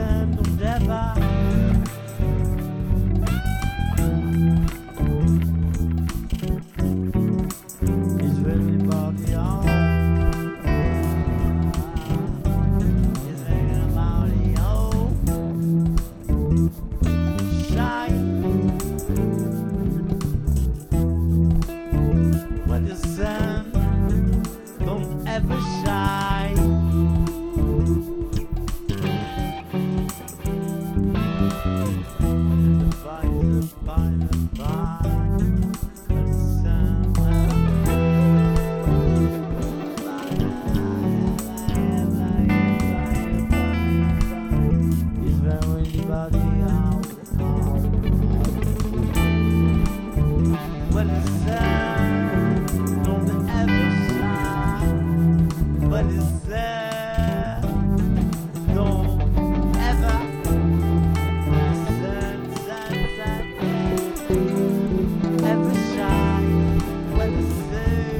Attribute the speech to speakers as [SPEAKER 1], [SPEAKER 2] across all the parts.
[SPEAKER 1] sun don't ever. Is anybody home? Is anybody home? Shine. When the sun don't ever shine. The fire, the sun. Is there anybody out? When the sun don't ever shine, but the sun don't ever. Sun ever shine. When the sun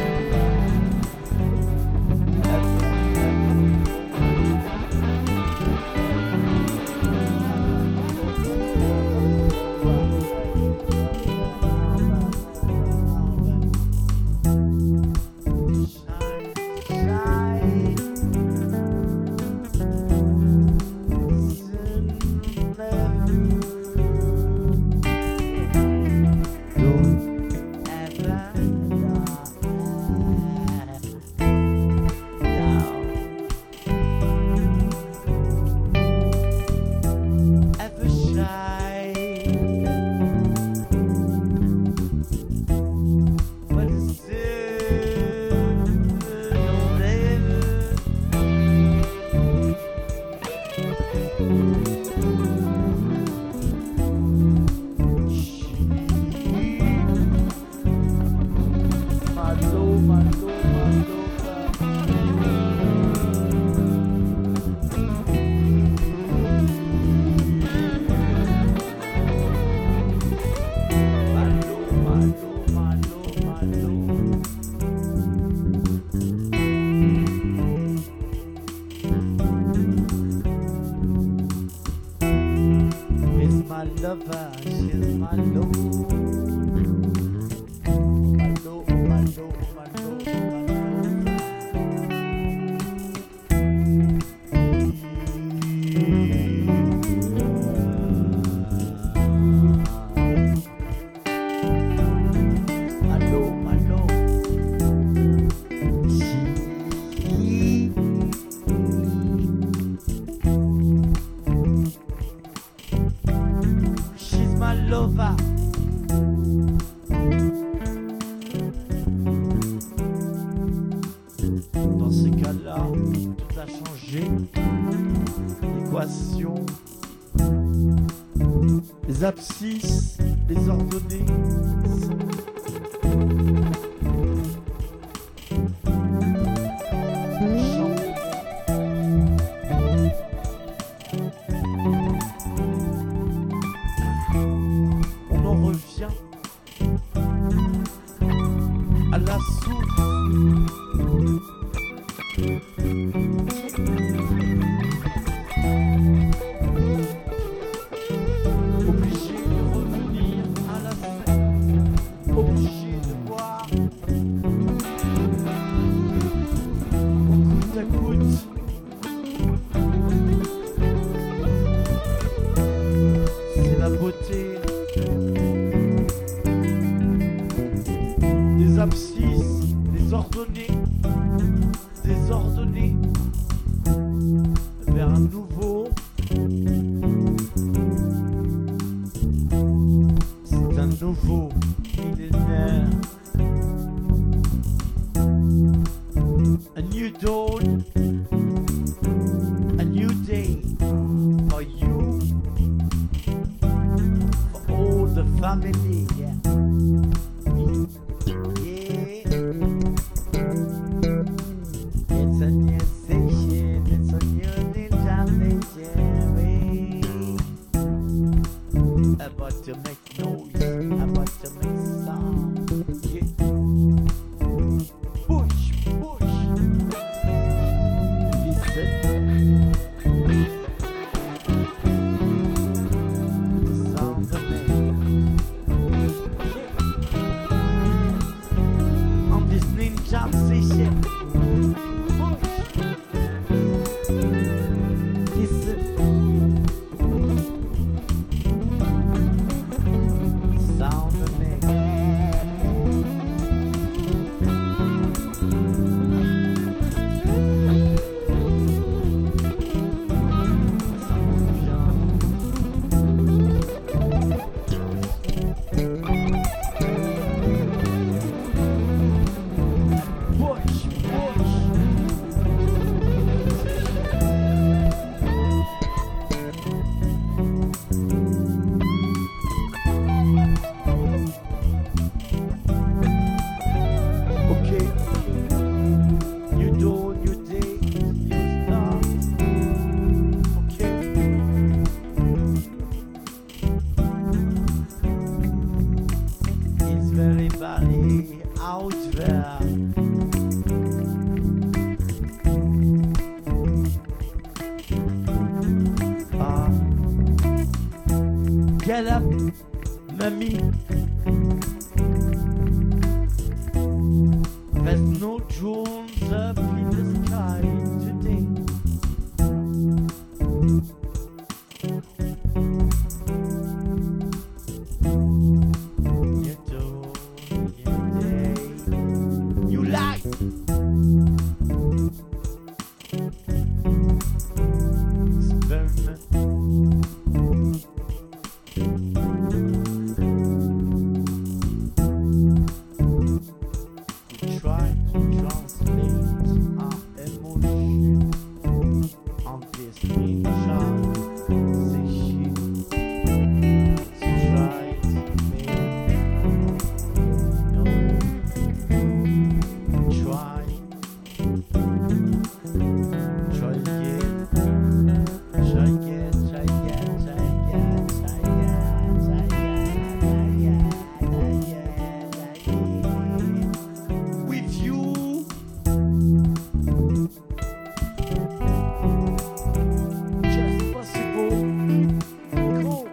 [SPEAKER 1] my lover, she's my love. My love, my love, my love, my lover. Dans ces cas-là, tout a changé. L'équation, les abscisses, les ordonnées. À la source. Obligé de revenir à la scène, obligé de voir au coûte à coûte. C'est la beauté des abscisses, des ordonnées, vers un nouveau. C'est un nouveau millénaire. A new dawn, a new day for you, for all the family. Yeah. It's a new station, it's a new intervention. About to make noise, about to make sound. Yeah. Push, push. Listen. Get up, mamie. There's no drones up in the sky today. You don't, you day. You lie. Experiment. Try to translate our emotion on this screenshot. Say shit. Try to make no. Try again. Try again. Try again. Try again. Try again. Try again. Try again. Try again. With you, just possible. Cool.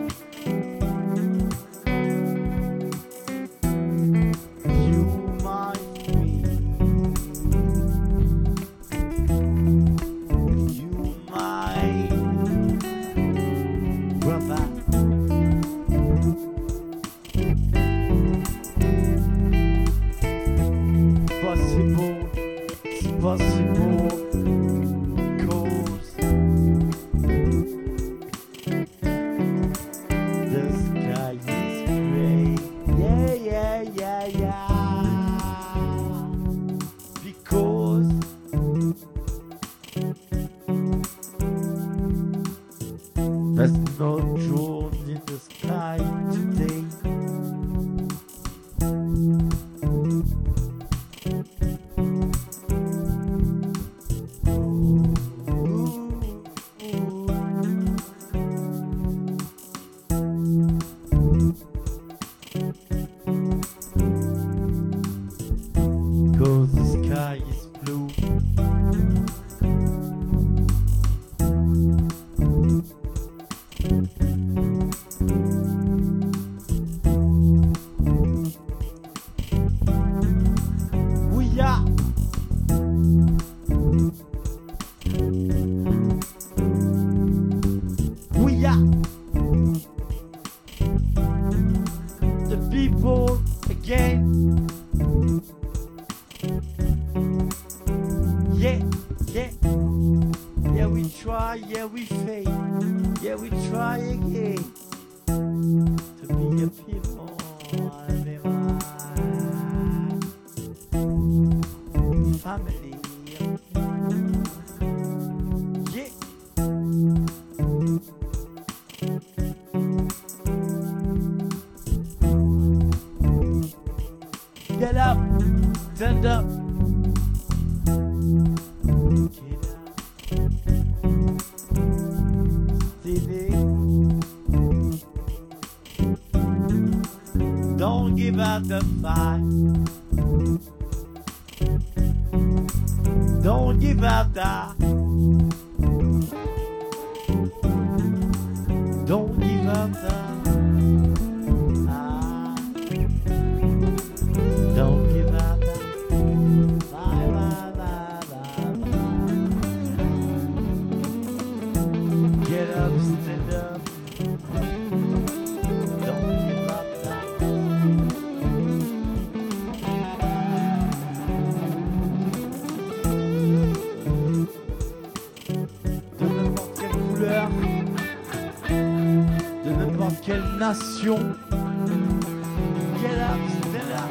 [SPEAKER 1] You my friend. You my brother. Possible, it's possible, cause the sky is gray. Yeah. Because there's no drone in the sky today. Cause the sky is blue. We are the people again. Yeah, we try, yeah, we fail, yeah, we try again to be a people. Family. Yeah. Get up, stand up. Get up. Steady. Don't give up the fight. Don't give up that. Don't give up that. Don't give up that. Bye. Get up, stand up. Don't give up that. De n'importe quelle couleur, de n'importe quelle nation. Get up, stand up.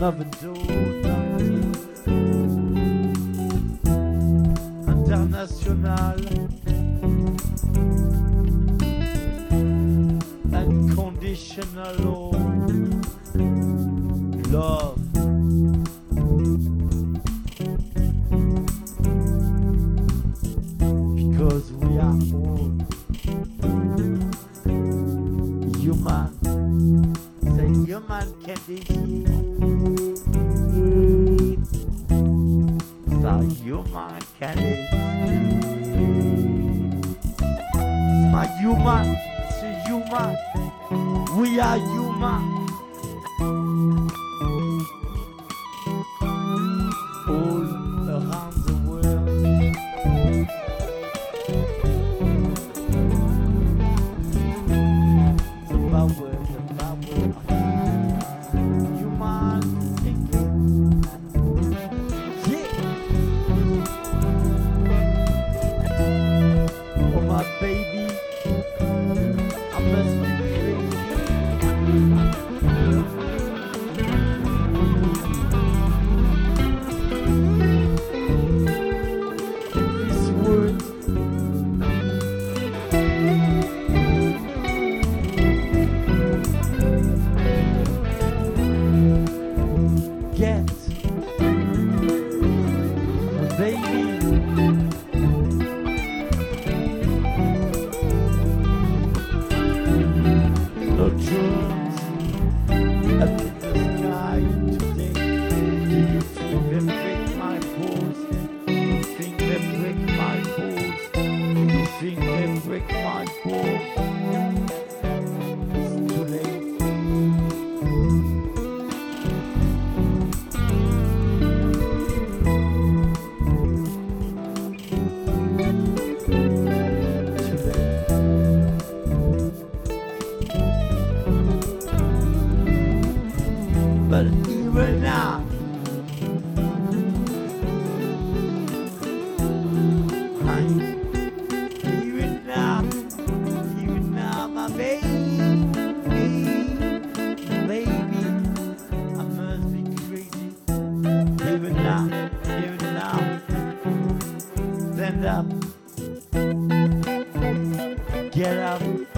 [SPEAKER 1] Nothing to nothing. International. Unconditional love. Because we are all human. Say human can be so human can be my human. Say human. We are human. All around the world. The power of human thinking. Yeah. Oh my baby, I must be crazy. These words get baby. No drums up in the sky today. Do you feel them break my bones? Do you think them break my bones? Do you think them break my bones? It's too late. Too late. But even now, even now, my baby, I must be crazy. Even now, stand up, get up,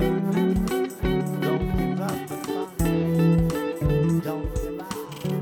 [SPEAKER 1] don't give up the fight, don't give up.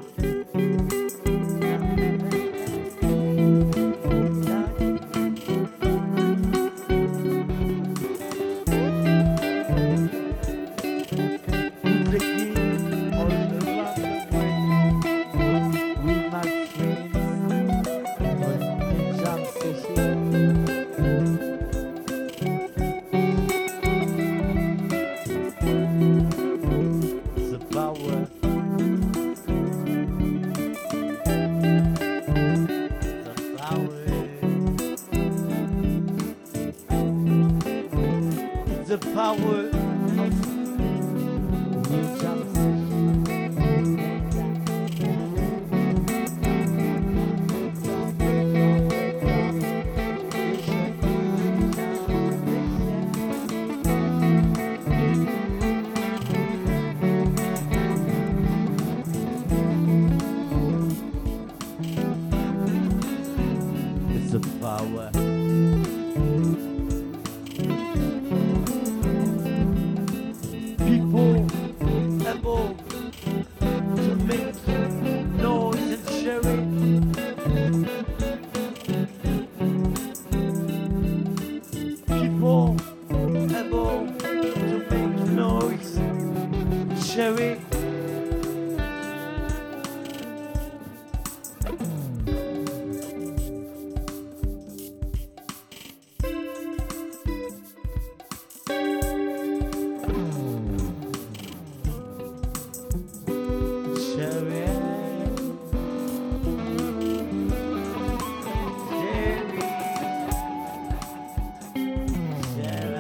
[SPEAKER 1] The power of New Jersey. It's the power. People able to make noise and share it. People able to make noise, share it. Yeah.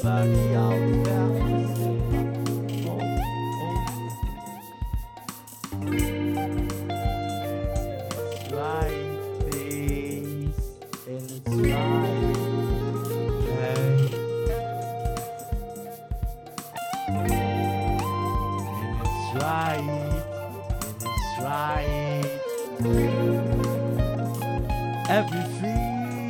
[SPEAKER 1] somebody out there. Oh, it's right place, and it's right place, and it's right, and it's right. Everything.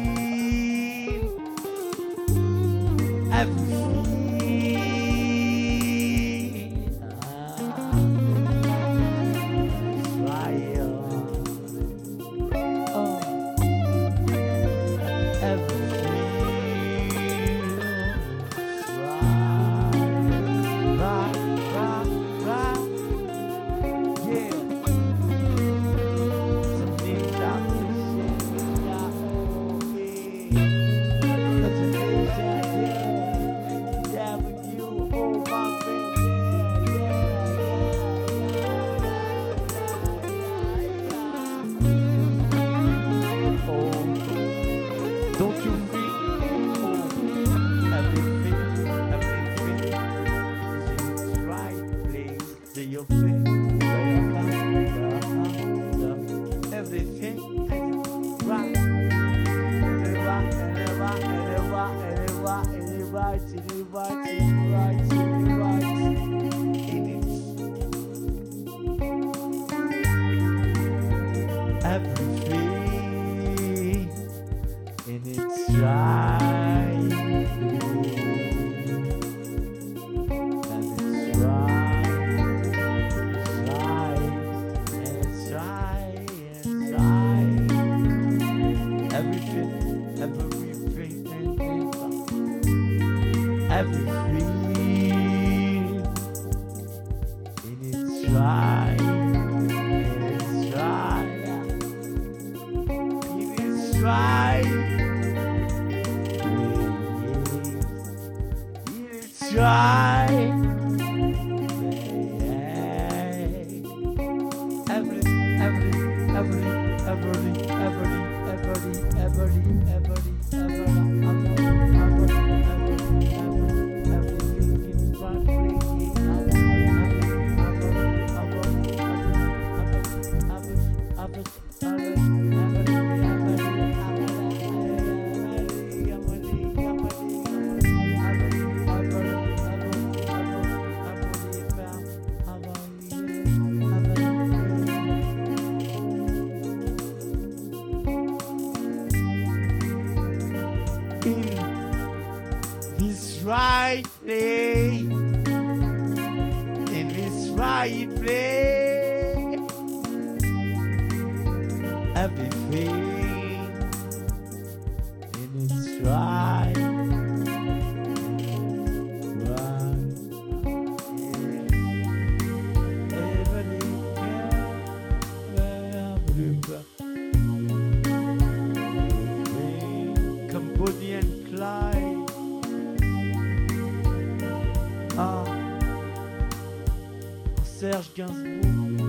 [SPEAKER 2] Serge Gainsbourg.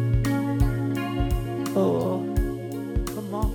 [SPEAKER 2] Oh, comment?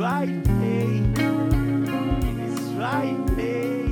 [SPEAKER 1] right way. In His right way.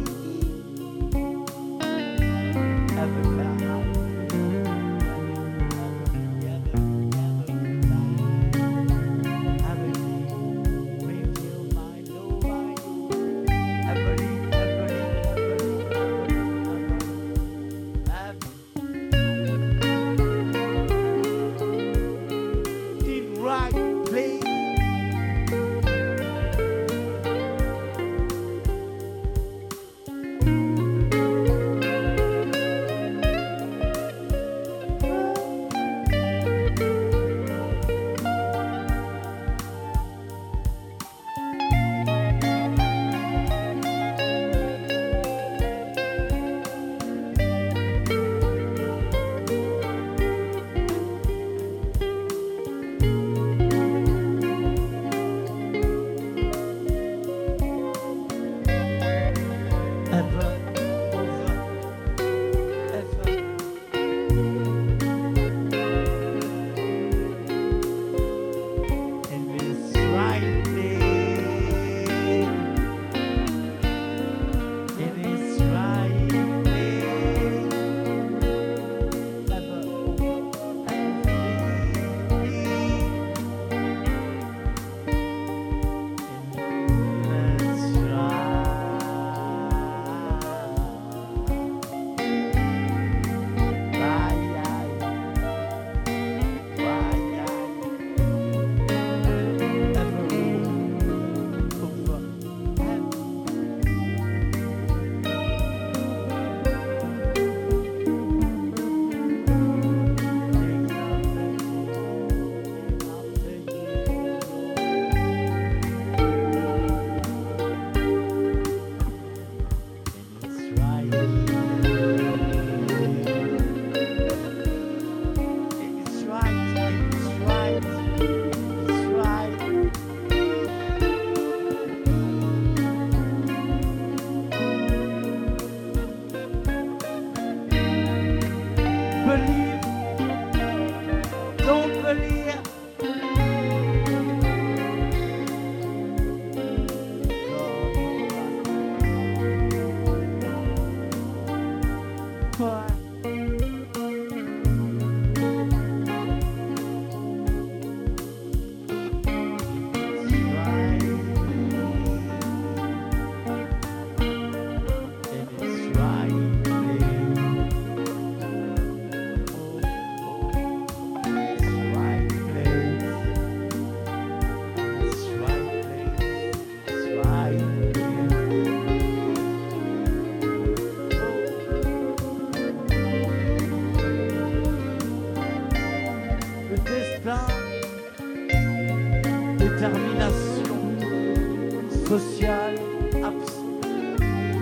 [SPEAKER 1] Social absolue.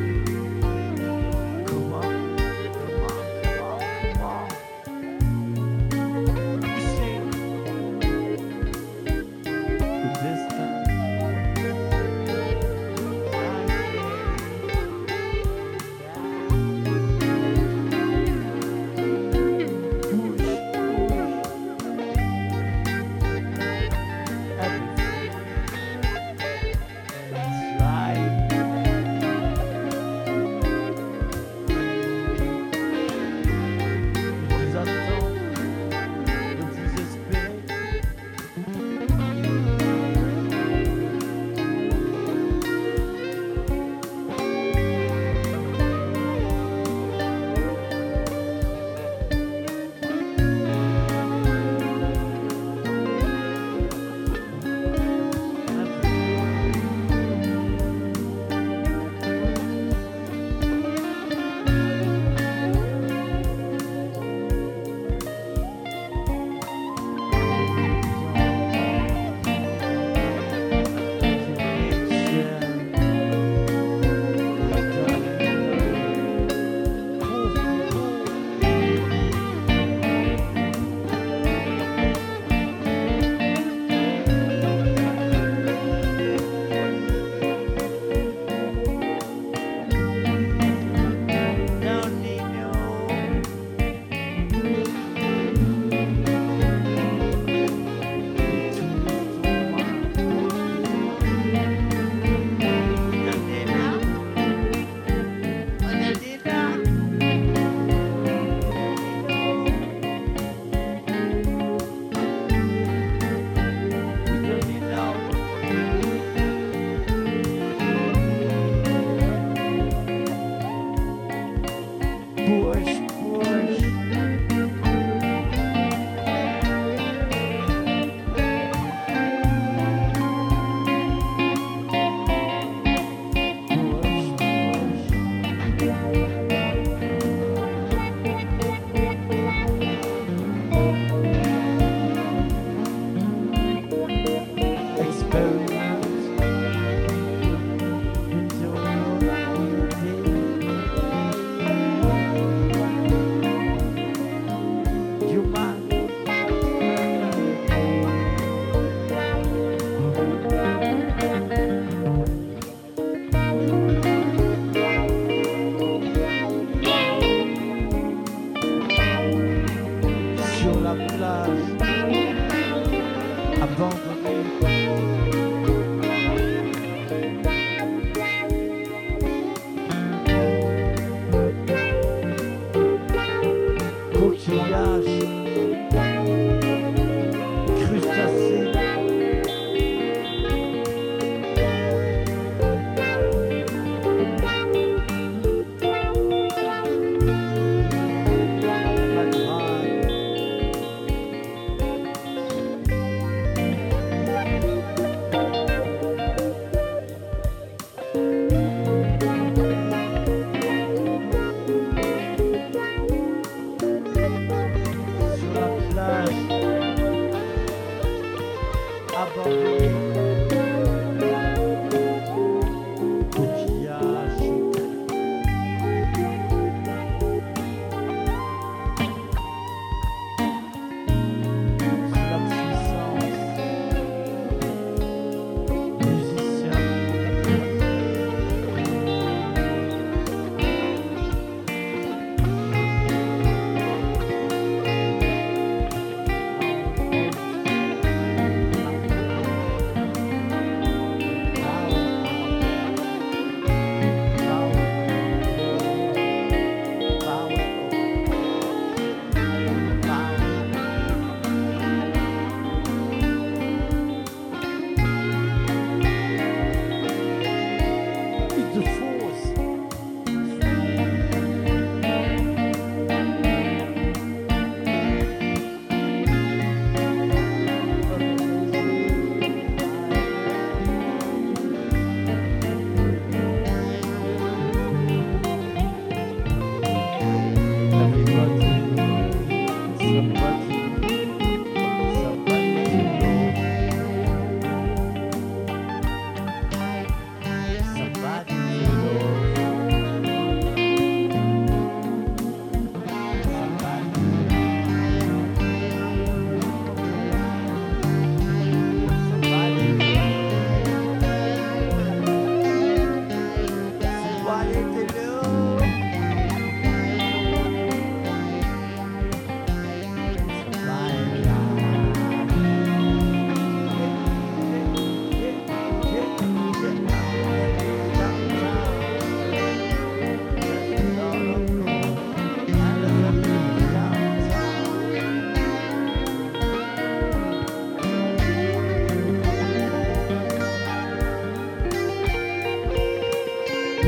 [SPEAKER 1] Come on, come on, come on, come on. You sing the distance. Right.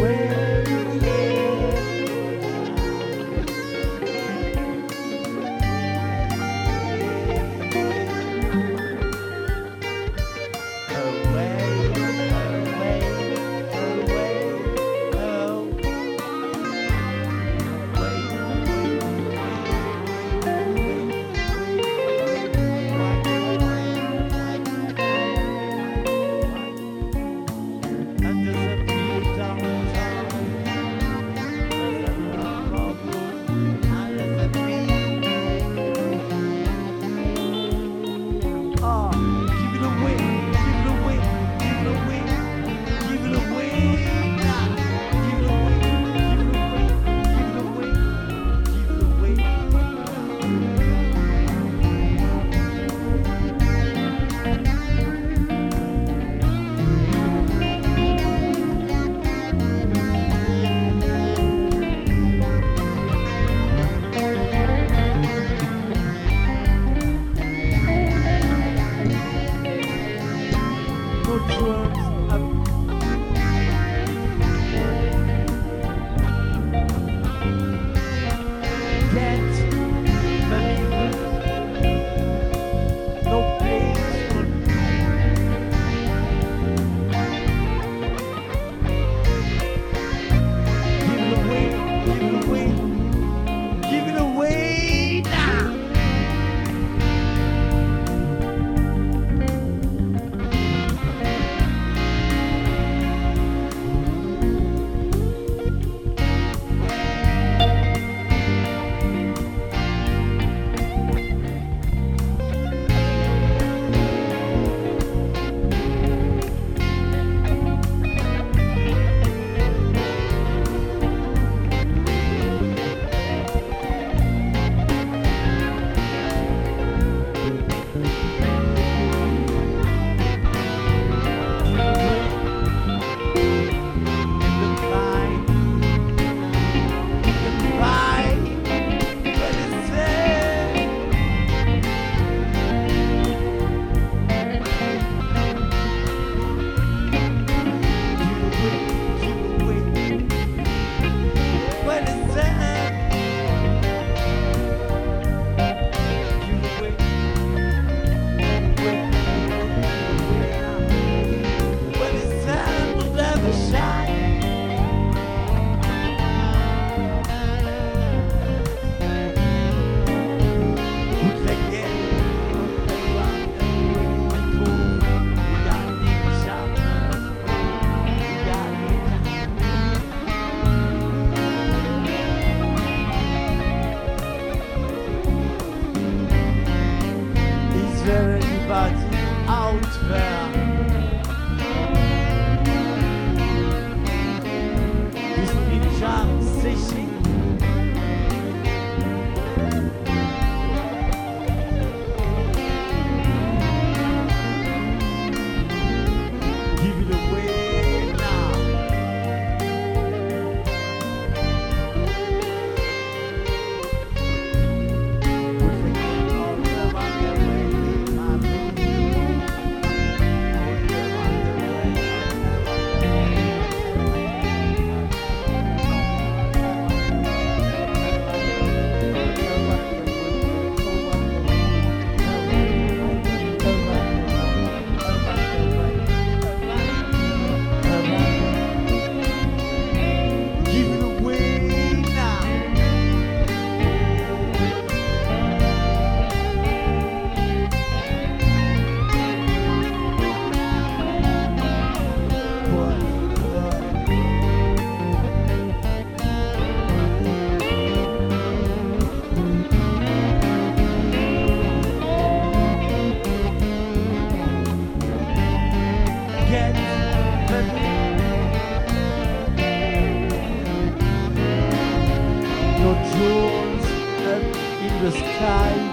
[SPEAKER 1] the sky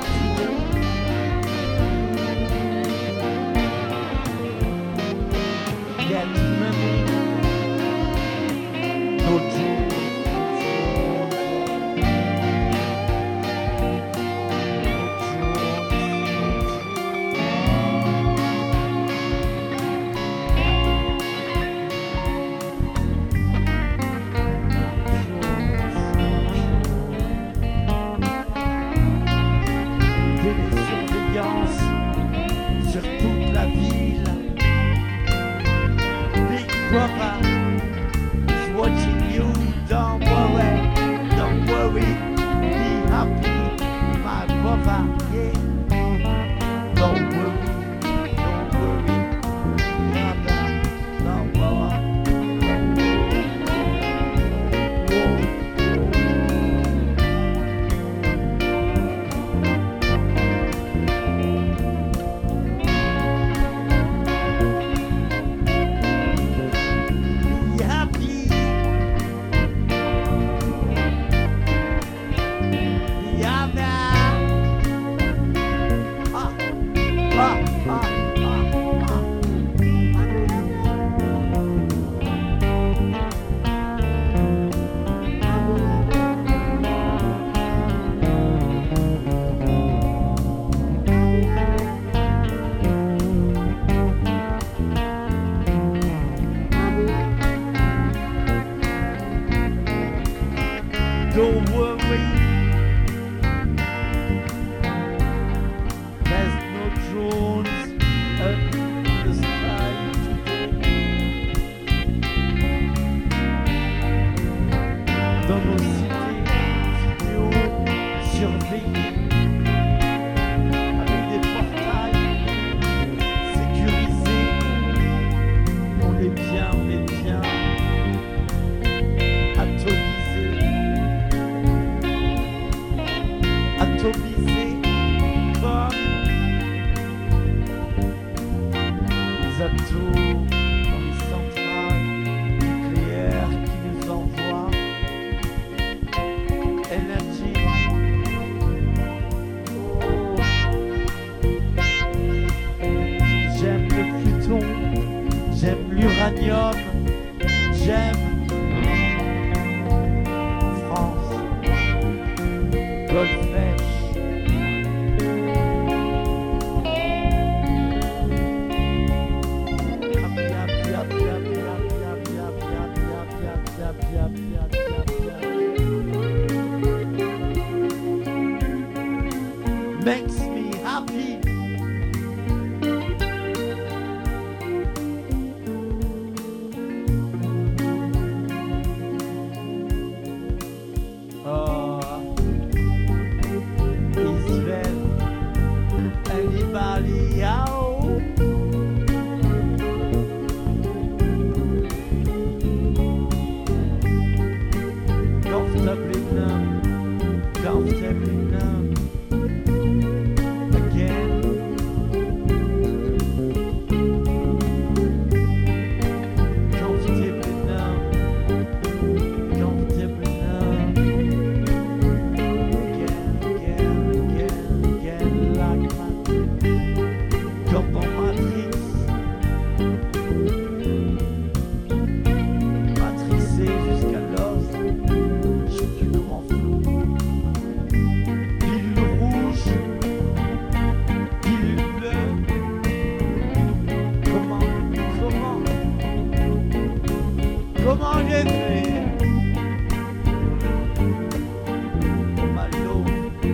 [SPEAKER 1] today. Get money, no jewels. Don't worry, there's no drones up in the sky today. Dans nos cités vidéo surveillées, avec des portails sécurisés, on est bien atomisés comme les atomes dans les centrales nucléaires qui nous envoient énergie. Oh. J'aime le pluton, j'aime l'uranium, j'aime France, Goldfish. Makes me happy. Israel, anybody out? Comfortably numb, comfortably numb. Comment j'ai fait? On m'a l'eau,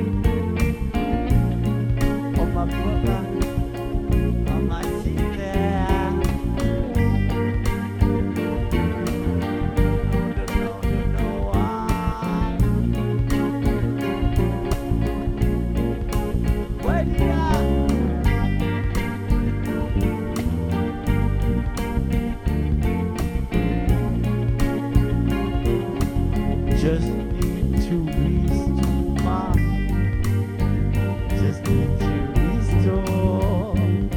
[SPEAKER 1] on m'a boire, on m'a cité. Just need to restore. Just need to restore.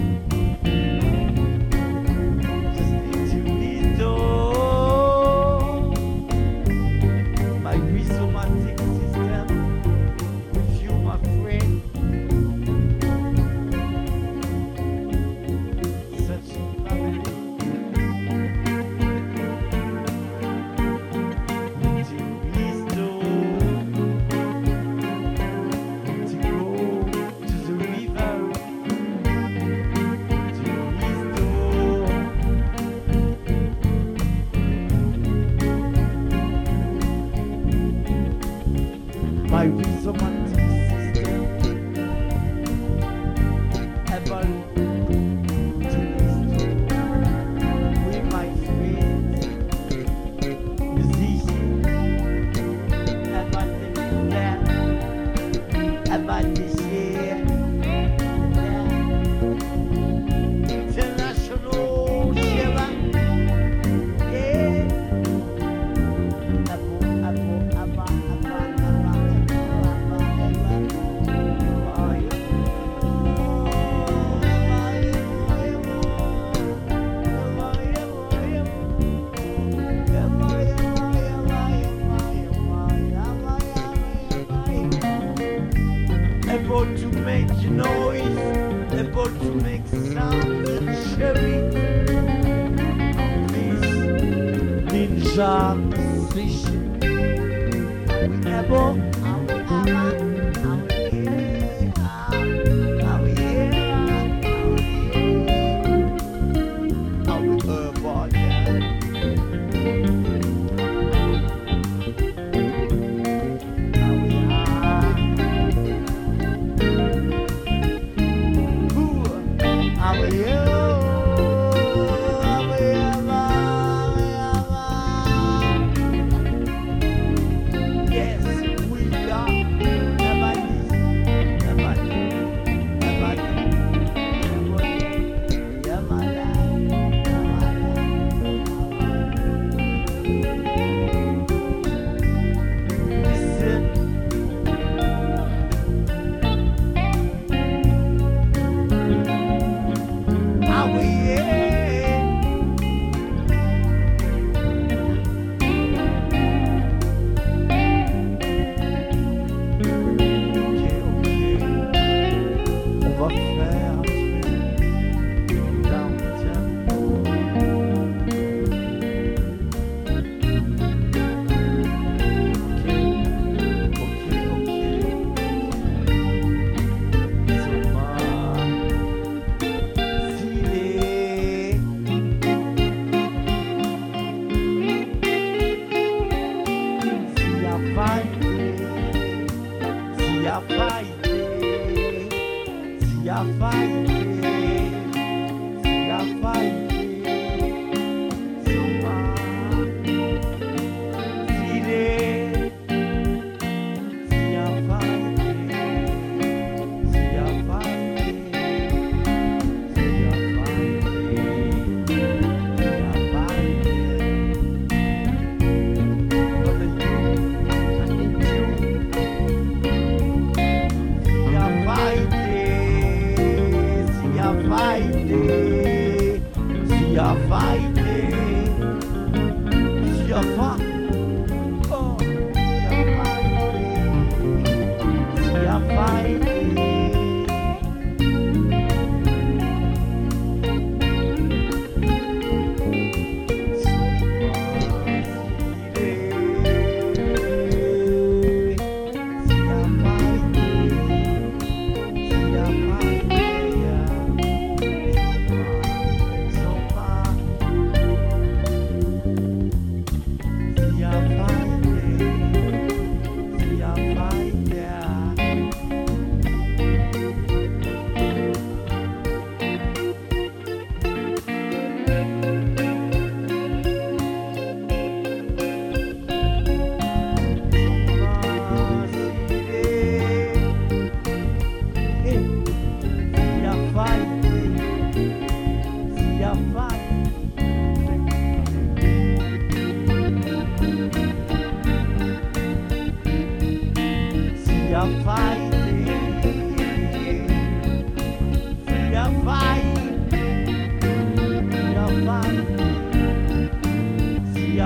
[SPEAKER 1] Just need to restore my rhizomatic system with you, my friend. Such family. My rhizomatic system able to restore with my friends, musicians, about the left, about the share, international Shiva, able to make noise, able to make sound and sharing. This ninja musician, we able.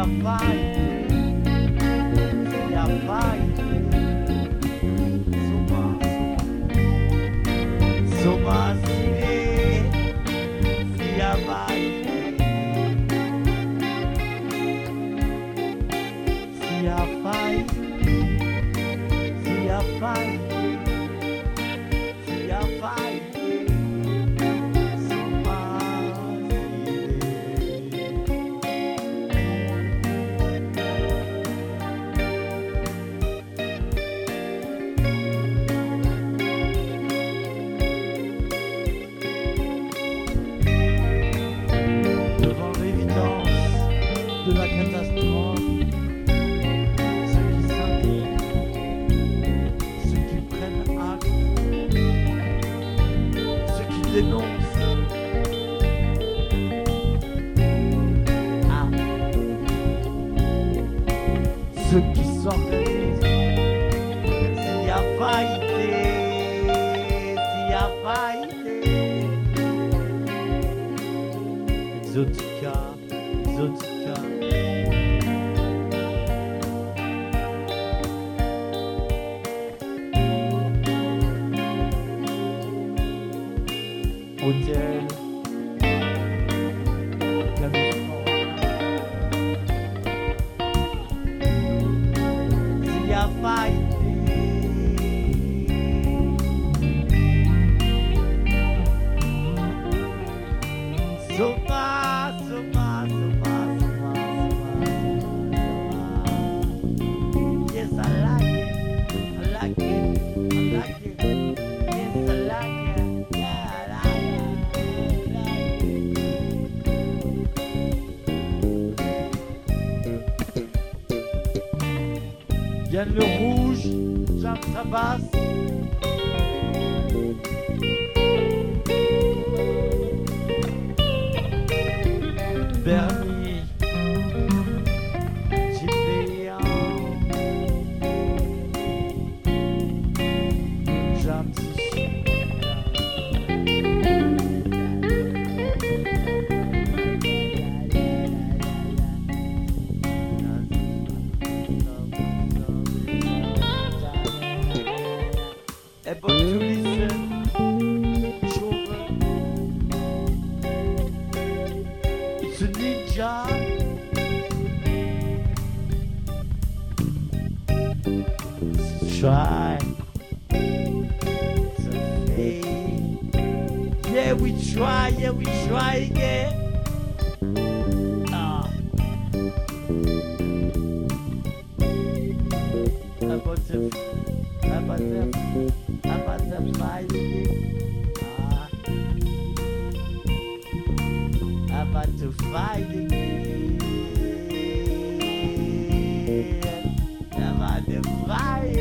[SPEAKER 1] Yann le rouge, Jean Sabas. Bernie, Gilbert, Jean able to listen, children. It's a ninja. Try. It's a fake. Yeah, we try again. About the fighting, about to fight again, about to fight,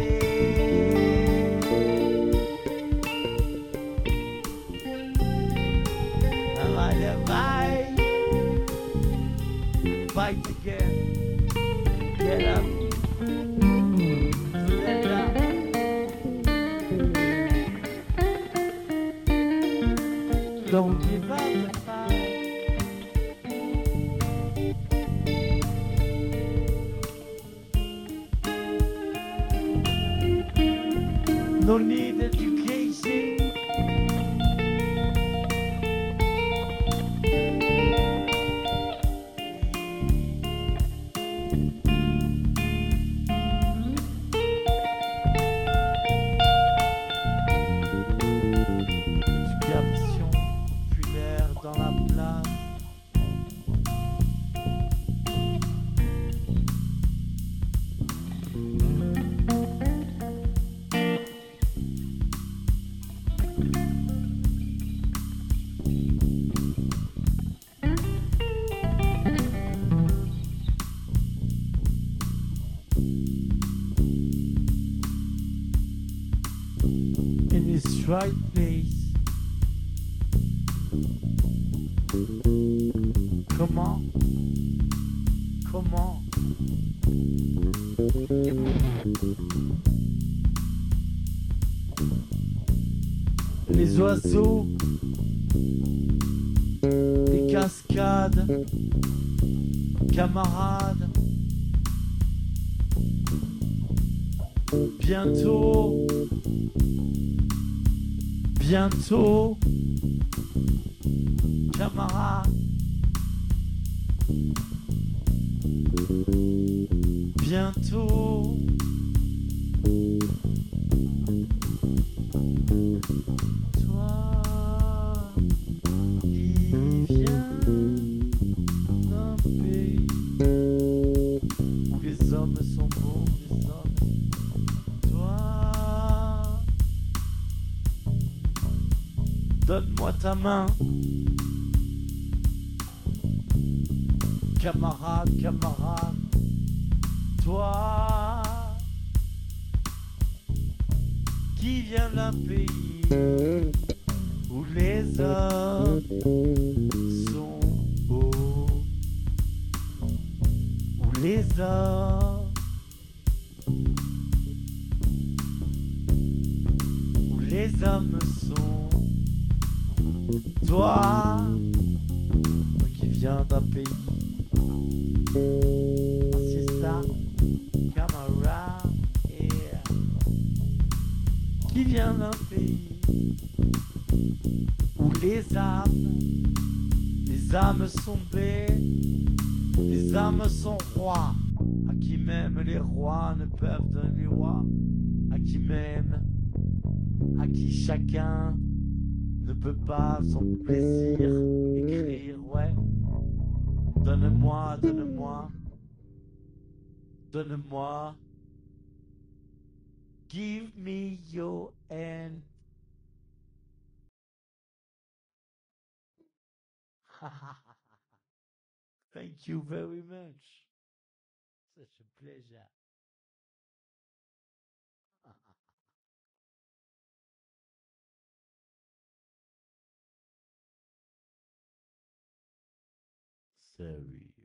[SPEAKER 1] about to fight again, get up. Don't give up the fight. No need education. Dans la place. In this right place. Comment? Les oiseaux, les cascades, camarade. Bientôt, bientôt, camarade. Bientôt, toi qui viens d'un pays où les hommes sont beaux, les hommes. Toi, donne-moi ta main, camarade, camarade. Toi qui viens d'un pays où les hommes sont beaux, où les hommes, où les hommes sont. Toi qui viens d'un pays, c'est ça, camarade, yeah. Qui vient d'un pays où les âmes sont belles, les âmes sont rois, à qui même les rois ne peuvent donner roi, à qui même, à qui chacun ne peut pas son plaisir écrire, ouais. Donne-moi, donne-moi, donne-moi. Give me your hand. Thank you very much. Such a pleasure. Sorry.